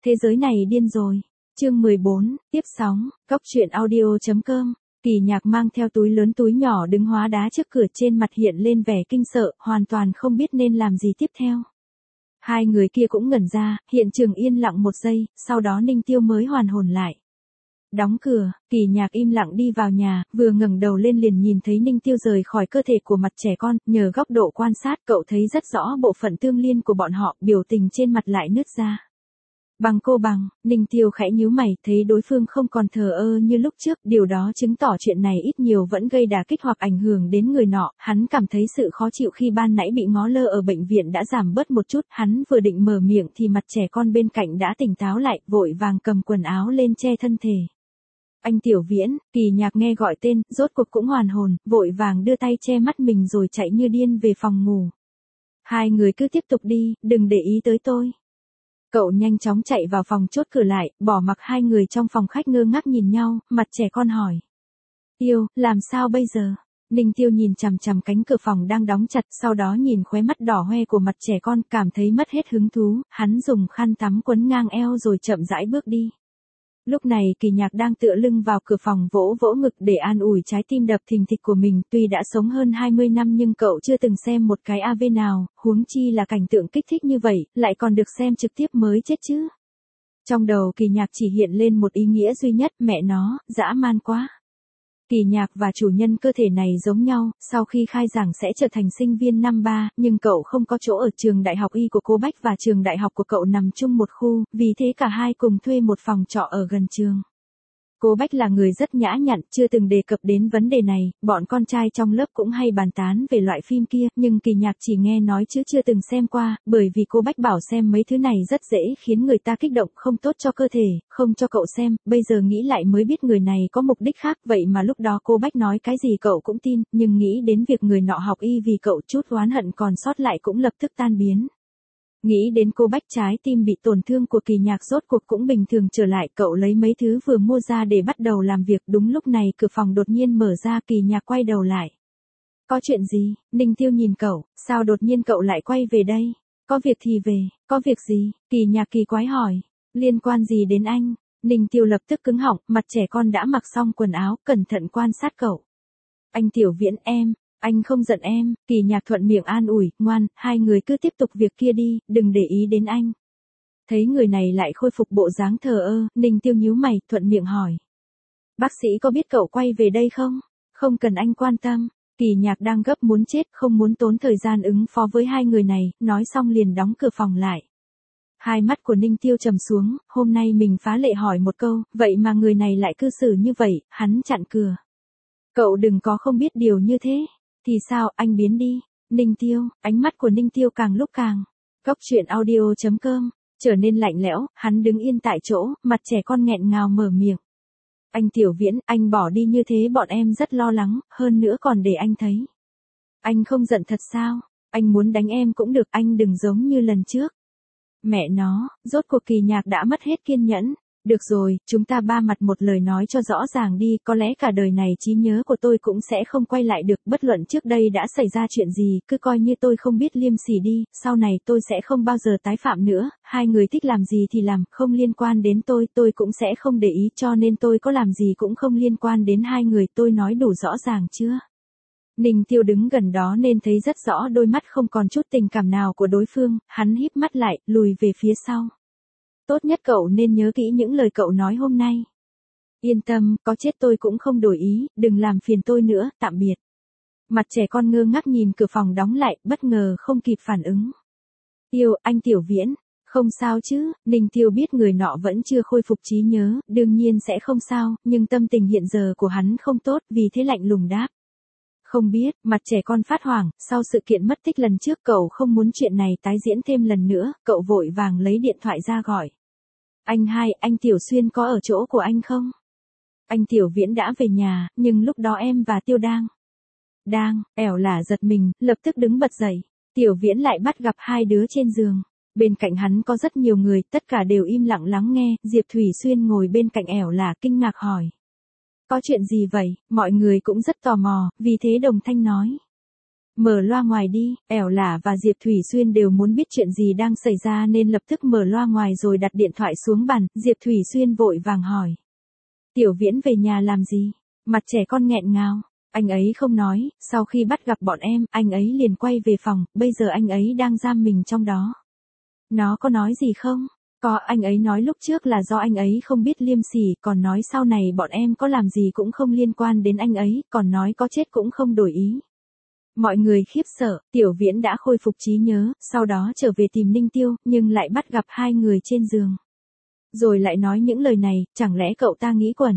Thế giới này điên rồi. Chương 14, tiếp sóng, Cóc truyện audio.com. Kỳ Nhạc mang theo túi lớn túi nhỏ đứng hóa đá trước cửa, trên mặt hiện lên vẻ kinh sợ, hoàn toàn không biết nên làm gì tiếp theo. Hai người kia cũng ngẩn ra, hiện trường yên lặng một giây, sau đó Ninh Tiêu mới hoàn hồn lại. Đóng cửa, Kỳ Nhạc im lặng đi vào nhà, vừa ngẩng đầu lên liền nhìn thấy Ninh Tiêu rời khỏi cơ thể của mặt trẻ con, nhờ góc độ quan sát cậu thấy rất rõ bộ phận tương liên của bọn họ, biểu tình trên mặt lại nứt ra. Bằng cô bằng, Ninh Tiêu khẽ nhíu mày, thấy đối phương không còn thờ ơ như lúc trước, điều đó chứng tỏ chuyện này ít nhiều vẫn gây đả kích hoặc ảnh hưởng đến người nọ, hắn cảm thấy sự khó chịu khi ban nãy bị ngó lơ ở bệnh viện đã giảm bớt một chút, hắn vừa định mở miệng thì mặt trẻ con bên cạnh đã tỉnh táo lại, vội vàng cầm quần áo lên che thân thể. Anh Tiểu Viễn, Kỳ Nhạc nghe gọi tên, rốt cuộc cũng hoàn hồn, vội vàng đưa tay che mắt mình rồi chạy như điên về phòng ngủ. Hai người cứ tiếp tục đi, đừng để ý tới tôi. Cậu nhanh chóng chạy vào phòng chốt cửa lại, bỏ mặc hai người trong phòng khách ngơ ngác nhìn nhau, mặt trẻ con hỏi. Tiêu, làm sao bây giờ? Ninh Tiêu nhìn chằm chằm cánh cửa phòng đang đóng chặt, sau đó nhìn khóe mắt đỏ hoe của mặt trẻ con, cảm thấy mất hết hứng thú, hắn dùng khăn tắm quấn ngang eo rồi chậm rãi bước đi. Lúc này Kỳ Nhạc đang tựa lưng vào cửa phòng vỗ vỗ ngực để an ủi trái tim đập thình thịch của mình, tuy đã sống hơn 20 năm nhưng cậu chưa từng xem một cái AV nào, huống chi là cảnh tượng kích thích như vậy, lại còn được xem trực tiếp mới chết chứ. Trong đầu Kỳ Nhạc chỉ hiện lên một ý nghĩa duy nhất, mẹ nó, dã man quá. Kỳ Nhạc và chủ nhân cơ thể này giống nhau, sau khi khai giảng sẽ trở thành sinh viên năm 3, nhưng cậu không có chỗ ở trường đại học y của cô Bách và trường đại học của cậu nằm chung một khu, vì thế cả hai cùng thuê một phòng trọ ở gần trường. Cô Bách là người rất nhã nhặn, chưa từng đề cập đến vấn đề này, bọn con trai trong lớp cũng hay bàn tán về loại phim kia, nhưng Kỳ Nhạc chỉ nghe nói chứ chưa từng xem qua, bởi vì cô Bách bảo xem mấy thứ này rất dễ khiến người ta kích động, không tốt cho cơ thể, không cho cậu xem, bây giờ nghĩ lại mới biết người này có mục đích khác, vậy mà lúc đó cô Bách nói cái gì cậu cũng tin, nhưng nghĩ đến việc người nọ học y vì cậu chút oán hận còn sót lại cũng lập tức tan biến. Nghĩ đến cô Bách, trái tim bị tổn thương của Kỳ Nhạc rốt cuộc cũng bình thường trở lại, cậu lấy mấy thứ vừa mua ra để bắt đầu làm việc, đúng lúc này cửa phòng đột nhiên mở ra, Kỳ Nhạc quay đầu lại. Có chuyện gì? Ninh Tiêu nhìn cậu, sao đột nhiên cậu lại quay về đây? Có việc thì về, có việc gì? Kỳ Nhạc kỳ quái hỏi, liên quan gì đến anh? Ninh Tiêu lập tức cứng họng, mặt trẻ con đã mặc xong quần áo, cẩn thận quan sát cậu. Anh Tiểu Viễn em. Anh không giận em, Kỳ Nhạc thuận miệng an ủi, ngoan, hai người cứ tiếp tục việc kia đi, đừng để ý đến anh. Thấy người này lại khôi phục bộ dáng thờ ơ, Ninh Tiêu nhíu mày, thuận miệng hỏi. Bác sĩ có biết cậu quay về đây không? Không cần anh quan tâm, Kỳ Nhạc đang gấp muốn chết, không muốn tốn thời gian ứng phó với hai người này, nói xong liền đóng cửa phòng lại. Hai mắt của Ninh Tiêu trầm xuống, hôm nay mình phá lệ hỏi một câu, vậy mà người này lại cư xử như vậy, hắn chặn cửa. Cậu đừng có không biết điều như thế. Thì sao, anh biến đi. Ninh Tiêu, ánh mắt của Ninh Tiêu càng lúc càng. Cóc truyện audio.com, trở nên lạnh lẽo, hắn đứng yên tại chỗ, mặt trẻ con nghẹn ngào mở miệng. Anh Tiểu Viễn, anh bỏ đi như thế bọn em rất lo lắng, hơn nữa còn để anh thấy. Anh không giận thật sao? Anh muốn đánh em cũng được, anh đừng giống như lần trước. Mẹ nó, rốt cuộc Kỳ Nhạc đã mất hết kiên nhẫn. Được rồi, chúng ta ba mặt một lời nói cho rõ ràng đi, có lẽ cả đời này trí nhớ của tôi cũng sẽ không quay lại được, bất luận trước đây đã xảy ra chuyện gì, cứ coi như tôi không biết liêm sỉ đi, sau này tôi sẽ không bao giờ tái phạm nữa, hai người thích làm gì thì làm, không liên quan đến tôi cũng sẽ không để ý, cho nên tôi có làm gì cũng không liên quan đến hai người, tôi nói đủ rõ ràng chưa? Ninh Tiêu đứng gần đó nên thấy rất rõ đôi mắt không còn chút tình cảm nào của đối phương, hắn híp mắt lại, lùi về phía sau. Tốt nhất cậu nên nhớ kỹ những lời cậu nói hôm nay. Yên tâm, có chết tôi cũng không đổi ý, đừng làm phiền tôi nữa, tạm biệt. Mặt trẻ con ngơ ngác nhìn cửa phòng đóng lại, bất ngờ không kịp phản ứng. Tiêu, anh Tiểu Viễn, không sao chứ, Ninh Tiêu biết người nọ vẫn chưa khôi phục trí nhớ, đương nhiên sẽ không sao, nhưng tâm tình hiện giờ của hắn không tốt, vì thế lạnh lùng đáp. Không biết, mặt trẻ con phát hoảng, sau sự kiện mất tích lần trước cậu không muốn chuyện này tái diễn thêm lần nữa, cậu vội vàng lấy điện thoại ra gọi. Anh hai, anh Tiểu Xuyên có ở chỗ của anh không? Anh Tiểu Viễn đã về nhà, nhưng lúc đó em và Tiêu ẻo là giật mình, lập tức đứng bật dậy. Tiểu Viễn lại bắt gặp hai đứa trên giường. Bên cạnh hắn có rất nhiều người, tất cả đều im lặng lắng nghe, Diệp Thủy Xuyên ngồi bên cạnh ẻo là kinh ngạc hỏi. Có chuyện gì vậy? Mọi người cũng rất tò mò, vì thế đồng thanh nói. Mở loa ngoài đi, ẻo lả và Diệp Thủy Xuyên đều muốn biết chuyện gì đang xảy ra nên lập tức mở loa ngoài rồi đặt điện thoại xuống bàn, Diệp Thủy Xuyên vội vàng hỏi. Tiểu Viễn về nhà làm gì? Mặt trẻ con nghẹn ngào. Anh ấy không nói, sau khi bắt gặp bọn em, anh ấy liền quay về phòng, bây giờ anh ấy đang giam mình trong đó. Nó có nói gì không? Có, anh ấy nói lúc trước là do anh ấy không biết liêm sỉ, còn nói sau này bọn em có làm gì cũng không liên quan đến anh ấy, còn nói có chết cũng không đổi ý. Mọi người khiếp sợ, Tiểu Viễn đã khôi phục trí nhớ, sau đó trở về tìm Ninh Tiêu, nhưng lại bắt gặp hai người trên giường. Rồi lại nói những lời này, chẳng lẽ cậu ta nghĩ quẩn?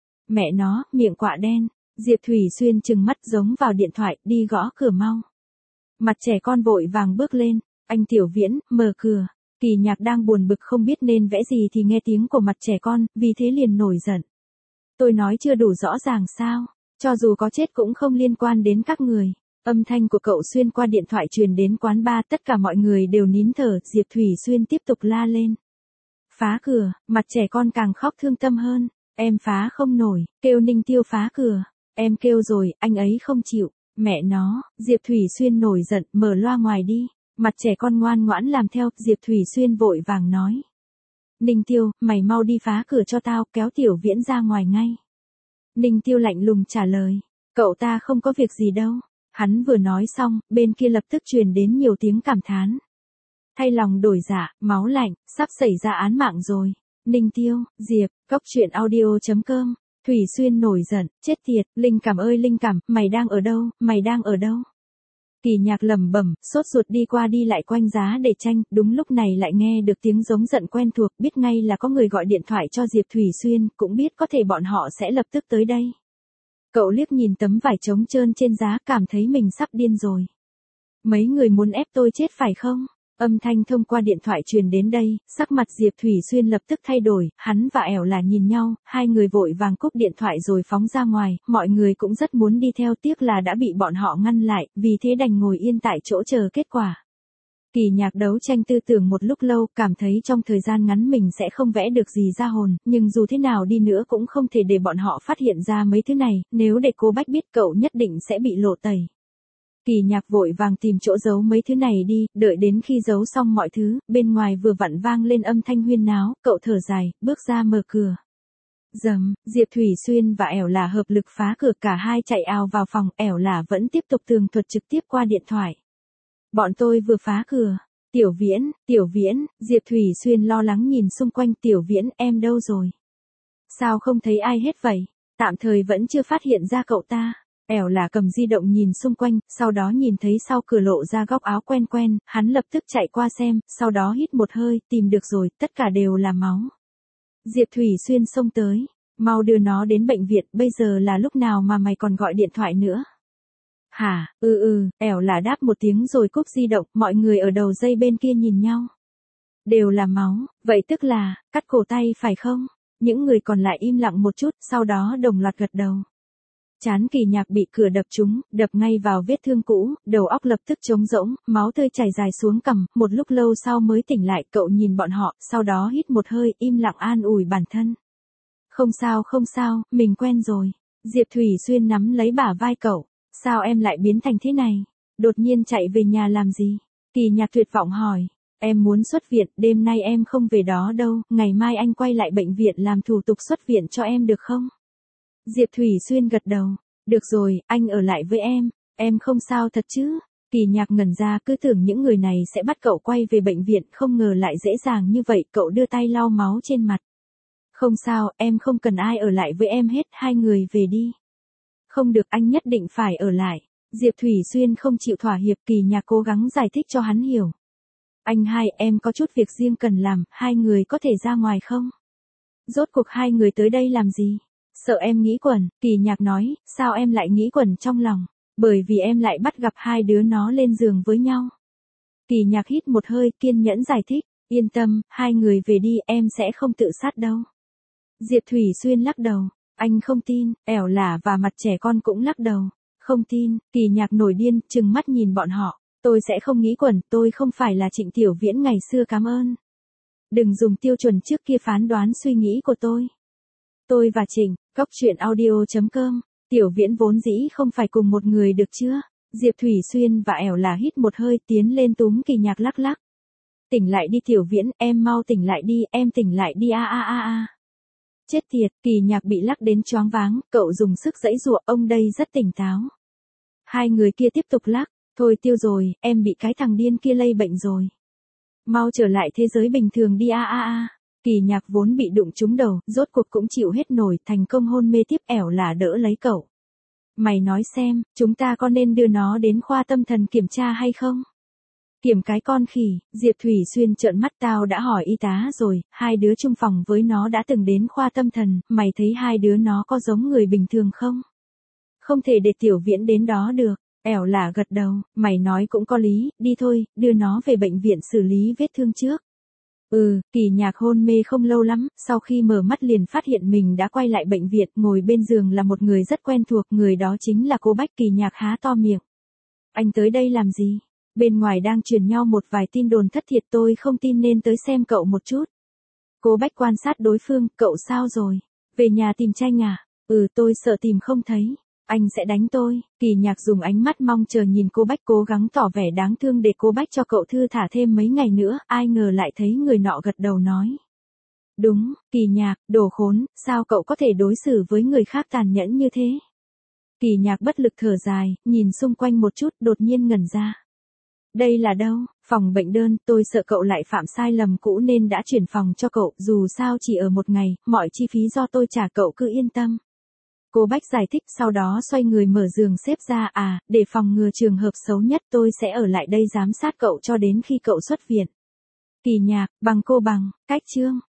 Mẹ nó, miệng quạ đen. Diệp Thủy Xuyên trừng mắt giống vào điện thoại, đi gõ cửa mau. Mặt trẻ con vội vàng bước lên, anh Tiểu Viễn, mở cửa. Kỳ Nhạc đang buồn bực không biết nên vẽ gì thì nghe tiếng của mặt trẻ con, vì thế liền nổi giận. Tôi nói chưa đủ rõ ràng sao, cho dù có chết cũng không liên quan đến các người. Âm thanh của cậu xuyên qua điện thoại truyền đến quán bar, tất cả mọi người đều nín thở, Diệp Thủy Xuyên tiếp tục la lên. Phá cửa, mặt trẻ con càng khóc thương tâm hơn, em phá không nổi, kêu Ninh Tiêu phá cửa. Em kêu rồi, anh ấy không chịu, mẹ nó, Diệp Thủy Xuyên nổi giận, mở loa ngoài đi. Mặt trẻ con ngoan ngoãn làm theo, Diệp Thủy Xuyên vội vàng nói. Ninh Tiêu, mày mau đi phá cửa cho tao, kéo Tiểu Viễn ra ngoài ngay. Ninh Tiêu lạnh lùng trả lời, cậu ta không có việc gì đâu. Hắn vừa nói xong, bên kia lập tức truyền đến nhiều tiếng cảm thán. Thay lòng đổi dạ, máu lạnh, sắp xảy ra án mạng rồi. Ninh Tiêu, Diệp, Cốc Truyện Audio.com. Thủy Xuyên nổi giận, chết tiệt, Linh Cảm ơi Linh Cảm, mày đang ở đâu, mày đang ở đâu? Kỳ Nhạc lẩm bẩm, sốt ruột đi qua đi lại quanh giá để tranh, đúng lúc này lại nghe được tiếng giống giận quen thuộc, biết ngay là có người gọi điện thoại cho Diệp Thủy Xuyên, cũng biết có thể bọn họ sẽ lập tức tới đây. Cậu liếc nhìn tấm vải trống trơn trên giá, cảm thấy mình sắp điên rồi. Mấy người muốn ép tôi chết phải không? Âm thanh thông qua điện thoại truyền đến đây, sắc mặt Diệp Thủy Xuyên lập tức thay đổi, hắn và ẻo là nhìn nhau, hai người vội vàng cúp điện thoại rồi phóng ra ngoài, mọi người cũng rất muốn đi theo, tiếc là đã bị bọn họ ngăn lại, vì thế đành ngồi yên tại chỗ chờ kết quả. Kỳ Nhạc đấu tranh tư tưởng một lúc lâu, cảm thấy trong thời gian ngắn mình sẽ không vẽ được gì ra hồn, nhưng dù thế nào đi nữa cũng không thể để bọn họ phát hiện ra mấy thứ này, nếu để cô Bách biết cậu nhất định sẽ bị lộ tẩy. Kỳ Nhạc vội vàng tìm chỗ giấu mấy thứ này đi, đợi đến khi giấu xong mọi thứ, bên ngoài vừa vặn vang lên âm thanh huyên náo, cậu thở dài, bước ra mở cửa. Dầm, Diệp Thủy Xuyên và ẻo là hợp lực phá cửa, cả hai chạy ào vào phòng, ẻo là vẫn tiếp tục tường thuật trực tiếp qua điện thoại. Bọn tôi vừa phá cửa. Tiểu Viễn, Diệp Thủy Xuyên lo lắng nhìn xung quanh, Tiểu Viễn, em đâu rồi? Sao không thấy ai hết vậy? Tạm thời vẫn chưa phát hiện ra cậu ta. Ẻo là cầm di động nhìn xung quanh, sau đó nhìn thấy sau cửa lộ ra góc áo quen quen, hắn lập tức chạy qua xem, sau đó hít một hơi, tìm được rồi, tất cả đều là máu. Diệp Thủy Xuyên xông tới, mau đưa nó đến bệnh viện, bây giờ là lúc nào mà mày còn gọi điện thoại nữa? Hả, ẻo là đáp một tiếng rồi cúp di động, mọi người ở đầu dây bên kia nhìn nhau. Đều là máu, vậy tức là, cắt cổ tay phải không? Những người còn lại im lặng một chút, sau đó đồng loạt gật đầu. Trán Kỳ Nhạc bị cửa đập trúng, đập ngay vào vết thương cũ, đầu óc lập tức trống rỗng, máu tươi chảy dài xuống cằm, một lúc lâu sau mới tỉnh lại, cậu nhìn bọn họ, sau đó hít một hơi, im lặng an ủi bản thân. Không sao, mình quen rồi. Diệp Thủy Xuyên nắm lấy bả vai cậu, sao em lại biến thành thế này? Đột nhiên chạy về nhà làm gì? Kỳ Nhạc tuyệt vọng hỏi. Em muốn xuất viện, đêm nay em không về đó đâu, ngày mai anh quay lại bệnh viện làm thủ tục xuất viện cho em được không? Diệp Thủy Xuyên gật đầu. Được rồi, anh ở lại với em không sao thật chứ? Kỳ Nhạc ngẩn ra, cứ tưởng những người này sẽ bắt cậu quay về bệnh viện, không ngờ lại dễ dàng như vậy, cậu đưa tay lau máu trên mặt. Không sao, em không cần ai ở lại với em hết, hai người về đi. Không được, anh nhất định phải ở lại. Diệp Thủy Xuyên không chịu thỏa hiệp, Kỳ Nhạc cố gắng giải thích cho hắn hiểu. Anh hai, em có chút việc riêng cần làm, hai người có thể ra ngoài không? Rốt cuộc hai người tới đây làm gì? Sợ em nghĩ quẩn, Kỳ Nhạc nói, sao em lại nghĩ quẩn trong lòng? Bởi vì em lại bắt gặp hai đứa nó lên giường với nhau. Kỳ Nhạc hít một hơi, kiên nhẫn giải thích, yên tâm, hai người về đi, em sẽ không tự sát đâu. Diệp Thủy Xuyên lắc đầu, anh không tin, ẻo lả và mặt trẻ con cũng lắc đầu, không tin. Kỳ Nhạc nổi điên, trừng mắt nhìn bọn họ, tôi sẽ không nghĩ quẩn, tôi không phải là Trịnh Tiểu Viễn ngày xưa, cảm ơn. Đừng dùng tiêu chuẩn trước kia phán đoán suy nghĩ của tôi. Tôi và Trịnh, Cốc Truyện Audio.com, Tiểu Viễn vốn dĩ không phải cùng một người được chưa? Diệp Thủy Xuyên và ẻo là hít một hơi tiến lên túm Kỳ Nhạc lắc lắc. Tỉnh lại đi Tiểu Viễn, em mau tỉnh lại đi, em tỉnh lại đi a a a a. Chết tiệt, Kỳ Nhạc bị lắc đến choáng váng, cậu dùng sức giãy giụa, ông đây rất tỉnh táo. Hai người kia tiếp tục lắc, thôi tiêu rồi, em bị cái thằng điên kia lây bệnh rồi. Mau trở lại thế giới bình thường đi a a a. Kỳ Nhạc vốn bị đụng trúng đầu, rốt cuộc cũng chịu hết nổi, thành công hôn mê tiếp, ẻo là đỡ lấy cậu. Mày nói xem, chúng ta có nên đưa nó đến khoa tâm thần kiểm tra hay không? Kiểm cái con khỉ, Diệp Thủy Xuyên trợn mắt, tao đã hỏi y tá rồi, hai đứa chung phòng với nó đã từng đến khoa tâm thần, mày thấy hai đứa nó có giống người bình thường không? Không thể để Tiểu Viễn đến đó được. Ẻo là gật đầu, mày nói cũng có lý, đi thôi, đưa nó về bệnh viện xử lý vết thương trước. Kỳ Nhạc hôn mê không lâu lắm, sau khi mở mắt liền phát hiện mình đã quay lại bệnh viện, ngồi bên giường là một người rất quen thuộc, người đó chính là cô Bách. Kỳ Nhạc há to miệng. Anh tới đây làm gì? Bên ngoài đang truyền nhau một vài tin đồn thất thiệt, tôi không tin nên tới xem cậu một chút. Cô Bách quan sát đối phương, cậu sao rồi? Về nhà tìm Tranh à? Tôi sợ tìm không thấy. Anh sẽ đánh tôi. Kỳ Nhạc dùng ánh mắt mong chờ nhìn cô Bách, cố gắng tỏ vẻ đáng thương để cô Bách cho cậu thư thả thêm mấy ngày nữa, ai ngờ lại thấy người nọ gật đầu nói. Đúng, Kỳ Nhạc, đồ khốn, sao cậu có thể đối xử với người khác tàn nhẫn như thế? Kỳ Nhạc bất lực thở dài, nhìn xung quanh một chút, đột nhiên ngẩn ra. Đây là đâu? Phòng bệnh đơn, tôi sợ cậu lại phạm sai lầm cũ nên đã chuyển phòng cho cậu, dù sao chỉ ở một ngày, mọi chi phí do tôi trả, cậu cứ yên tâm. Cô Bách giải thích, sau đó xoay người mở giường xếp ra, để phòng ngừa trường hợp xấu nhất tôi sẽ ở lại đây giám sát cậu cho đến khi cậu xuất viện. Kỳ Nhạc, bằng cô bằng, cách chương.